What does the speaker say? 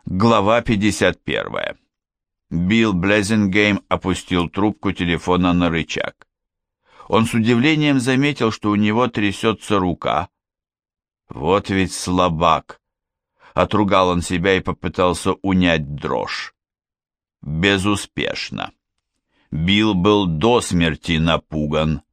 Глава 51. Билл Блезингейм опустил трубку телефона на рычаг. Он с удивлением заметил, что у него трясется рука. Вот ведь слабак! Отругал он себя и попытался унять дрожь. Безуспешно. Билл был до смерти напуган.